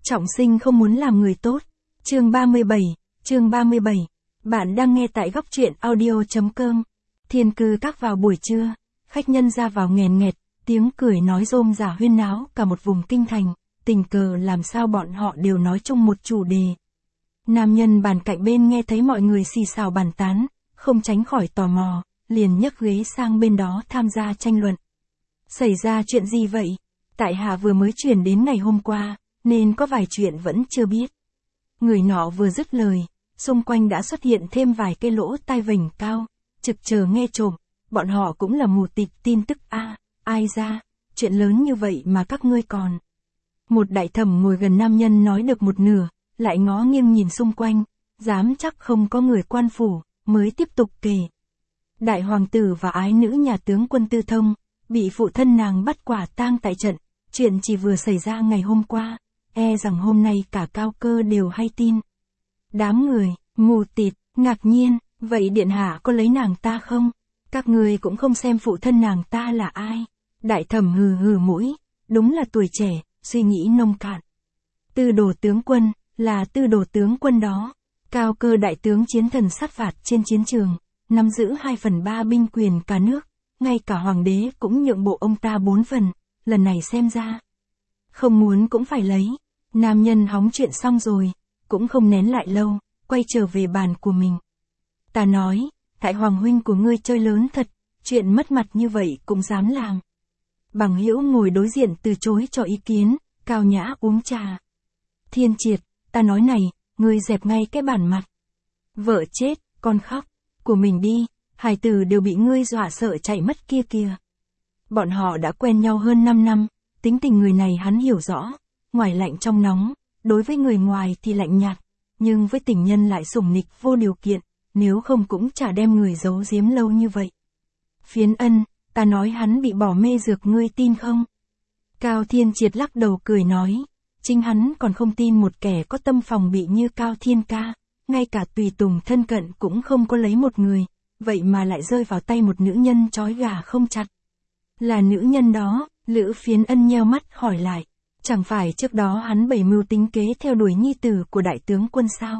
Trọng sinh không muốn làm người tốt. Chương 37. Bạn đang nghe tại góc truyện audio.com. Thiên cư các vào buổi trưa, khách nhân ra vào nghèn nghẹt, tiếng cười nói rôm rả huyên náo cả một vùng kinh thành, tình cờ làm sao bọn họ đều nói chung một chủ đề. Nam nhân bàn cạnh bên nghe thấy mọi người xì xào bàn tán, không tránh khỏi tò mò, liền nhấc ghế sang bên đó tham gia tranh luận. Xảy ra chuyện gì vậy? Tại hạ vừa mới chuyển đến ngày hôm qua, nên có vài chuyện vẫn chưa biết. Người nọ vừa dứt lời, xung quanh đã xuất hiện thêm vài cái lỗ tai vểnh cao, trực chờ nghe trộm, bọn họ cũng là mù tịt tin tức ai ra, chuyện lớn như vậy mà các ngươi còn. Một đại thẩm ngồi gần nam nhân nói được một nửa, lại ngó nghiêng nhìn xung quanh, dám chắc không có người quan phủ, mới tiếp tục kể. Đại hoàng tử và ái nữ nhà tướng quân Tư Thông, bị phụ thân nàng bắt quả tang tại trận, chuyện chỉ vừa xảy ra ngày hôm qua, e rằng hôm nay cả cao cơ đều hay tin. Đám người, mù tịt, ngạc nhiên, vậy điện hạ có lấy nàng ta không? Các người cũng không xem phụ thân nàng ta là ai. Đại thẩm hừ mũi, đúng là tuổi trẻ, suy nghĩ nông cạn. Tư đồ tướng quân, là tư đồ tướng quân đó. Cao cơ đại tướng chiến thần sát phạt trên chiến trường, nắm giữ 2/3 binh quyền cả nước, ngay cả hoàng đế cũng nhượng bộ ông ta 4 phần, lần này xem ra. Không muốn cũng phải lấy. Nam nhân hóng chuyện xong rồi, cũng không nén lại lâu, quay trở về bàn của mình. Ta nói, Thái Hoàng huynh của ngươi chơi lớn thật, chuyện mất mặt như vậy cũng dám làm. Bằng hữu ngồi đối diện từ chối cho ý kiến, cao nhã uống trà. Thiên Triệt, ta nói này, ngươi dẹp ngay cái bản mặt. Vợ chết, con khóc, của mình đi, hài tử đều bị ngươi dọa sợ chạy mất kia kìa. Bọn họ đã quen nhau hơn 5 năm, tính tình người này hắn hiểu rõ, ngoài lạnh trong nóng, đối với người ngoài thì lạnh nhạt, nhưng với tình nhân lại sủng nịch vô điều kiện, nếu không cũng chả đem người giấu giếm lâu như vậy. Phiến Ân, ta nói hắn bị bỏ mê dược ngươi tin không? Cao Thiên Triệt lắc đầu cười nói, chính hắn còn không tin một kẻ có tâm phòng bị như Cao Thiên ca, ngay cả tùy tùng thân cận cũng không có lấy một người, vậy mà lại rơi vào tay một nữ nhân trói gà không chặt. Là nữ nhân đó, Lữ Phiến Ân nheo mắt hỏi lại, chẳng phải trước đó hắn bày mưu tính kế theo đuổi nhi tử của đại tướng quân sao?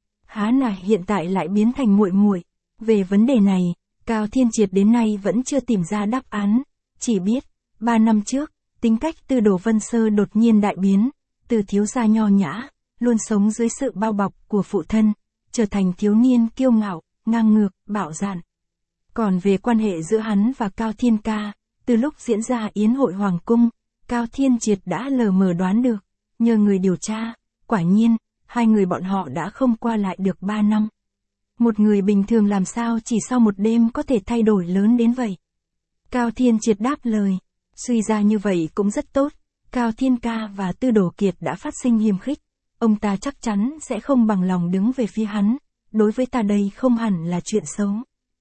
Há nà hiện tại lại biến thành muội muội. Về vấn đề này, Cao Thiên Triệt đến nay vẫn chưa tìm ra đáp án, chỉ biết, 3 năm trước, tính cách Tư Đồ Vân Sơ đột nhiên đại biến, từ thiếu gia nho nhã, luôn sống dưới sự bao bọc của phụ thân, trở thành thiếu niên kiêu ngạo, ngang ngược, bạo dạn. Còn về quan hệ giữa hắn và Cao Thiên ca, từ lúc diễn ra yến hội hoàng cung, Cao Thiên Triệt đã lờ mờ đoán được, nhờ người điều tra, quả nhiên, hai người bọn họ đã không qua lại được 3 năm. Một người bình thường làm sao chỉ sau một đêm có thể thay đổi lớn đến vậy? Cao Thiên Triệt đáp lời, suy ra như vậy cũng rất tốt, Cao Thiên ca và Tư Đồ Kiệt đã phát sinh hiềm khích, ông ta chắc chắn sẽ không bằng lòng đứng về phía hắn, đối với ta đây không hẳn là chuyện xấu.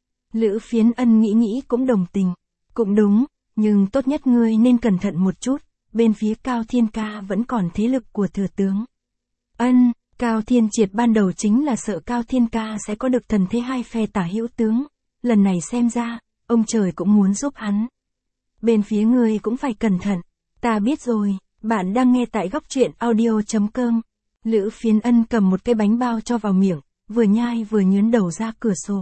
Lữ Phiến Ân nghĩ cũng đồng tình, cũng đúng, nhưng tốt nhất ngươi nên cẩn thận một chút, bên phía Cao Thiên ca vẫn còn thế lực của thừa tướng. Ân, Cao Thiên Triệt ban đầu chính là sợ Cao Thiên ca sẽ có được thần thế hai phe tả hữu tướng, lần này xem ra, ông trời cũng muốn giúp hắn. Bên phía ngươi cũng phải cẩn thận, ta biết rồi, bạn đang nghe tại góc truyện audio.com. Lữ Phiến Ân cầm một cái bánh bao cho vào miệng, vừa nhai vừa nhướn đầu ra cửa sổ.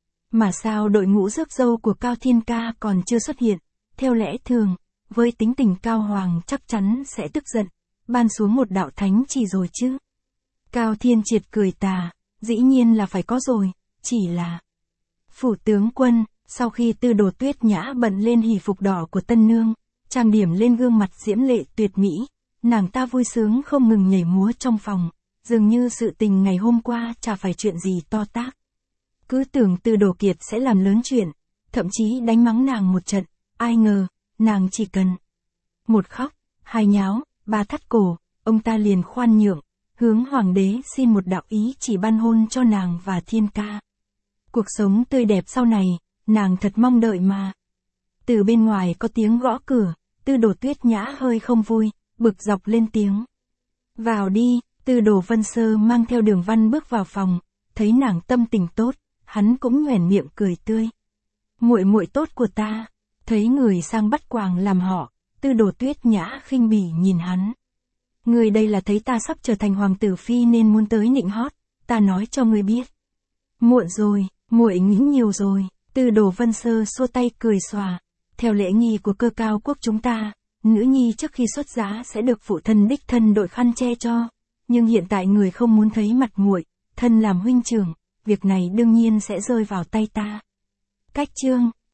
Mà sao đội ngũ rước dâu của Cao Thiên ca còn chưa xuất hiện, theo lẽ thường, với tính tình Cao Hoàng chắc chắn sẽ tức giận, ban xuống một đạo thánh chỉ rồi chứ. Cao Thiên Triệt cười tà, dĩ nhiên là phải có rồi, chỉ là... Phủ tướng quân, sau khi Tư Đồ Tuyết Nhã bận lên hỷ phục đỏ của tân nương, trang điểm lên gương mặt diễm lệ tuyệt mỹ, nàng ta vui sướng không ngừng nhảy múa trong phòng, dường như sự tình ngày hôm qua chả phải chuyện gì to tát. Cứ tưởng Tư Đồ Kiệt sẽ làm lớn chuyện, thậm chí đánh mắng nàng một trận, ai ngờ, nàng chỉ cần một khóc, hai nháo, ba thắt cổ, ông ta liền khoan nhượng, hướng hoàng đế xin một đạo ý chỉ ban hôn cho nàng và Thiên ca. Cuộc sống tươi đẹp sau này, nàng thật mong đợi mà. Từ bên ngoài có tiếng gõ cửa, Tư Đồ Tuyết Nhã hơi không vui, bực dọc lên tiếng. Vào đi, Tư Đồ Vân Sơ mang theo Đường Văn bước vào phòng, thấy nàng tâm tình tốt, hắn cũng nhoẻn miệng cười tươi. Muội muội tốt của ta, thấy người sang bắt quàng làm họ, Tư Đồ Tuyết Nhã khinh bỉ nhìn hắn. Người đây là thấy ta sắp trở thành hoàng tử phi nên muốn tới nịnh hót, ta nói cho ngươi biết. Muộn rồi, muội nghĩ nhiều rồi, Tư Đồ Vân Sơ xua tay cười xòa. Theo lễ nghi của cơ cao quốc chúng ta, nữ nhi trước khi xuất giá sẽ được phụ thân đích thân đội khăn che cho. Nhưng hiện tại người không muốn thấy mặt muội, thân làm huynh trưởng, việc này đương nhiên sẽ rơi vào tay ta. Cách chương